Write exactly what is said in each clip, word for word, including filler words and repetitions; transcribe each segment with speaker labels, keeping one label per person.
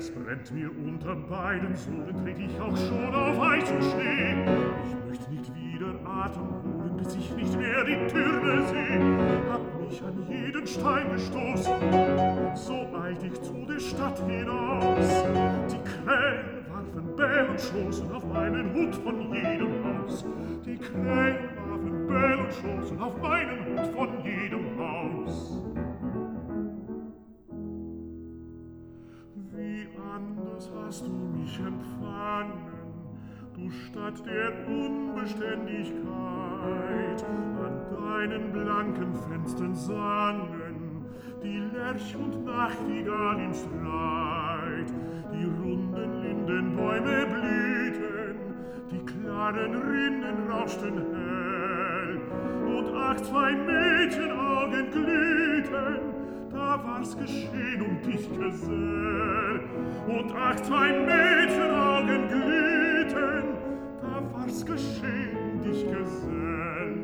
Speaker 1: es brennt mir unter beiden Sohlen, tret ich auch schon auf Eis und Schnee. Ich möchte nicht wieder Atem holen, bis ich nicht mehr die Türme seh. Hab mich an jeden Stein gestoßen, so eilt ich zu der Stadt hinaus. Die Krähen warfen Bell und schossen auf meinen Hut von jedem Haus. Die Krähen warfen Bell und schossen auf meinen Hut von jedem Haus. Wie anders hast du mich empfangen, du Stadt der Unbeständigkeit. An deinen blanken Fenstern sangen die Lerch und Nachtigall im Streit. Die runden Lindenbäume blühten, die klaren Rinnen rauschten hell. Und ach, zwei Mädchenaugen glühten, da war's geschehen um dich, Gesell. Und ach, zwei Mädchenaugen glühten, da war's geschehen um dich, Gesell.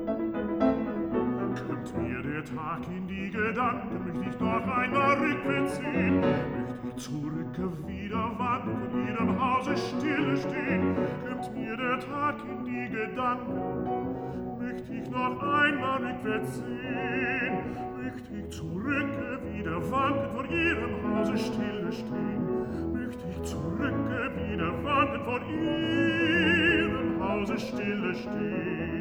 Speaker 1: Kömmt mir der Tag in die Gedanken, möcht ich noch einmal rückwärts sehen, möcht ich zurücke wieder wandeln, in jedem Hause stille stehen. Kömmt mir der Tag in die Gedanken, möcht ich noch einmal rückwärts sehen, möcht ich zurücke wieder wandeln, vor ihrem Hause stille stehen. Möcht ich zurücke wieder wandeln, vor ihrem Hause stille stehen.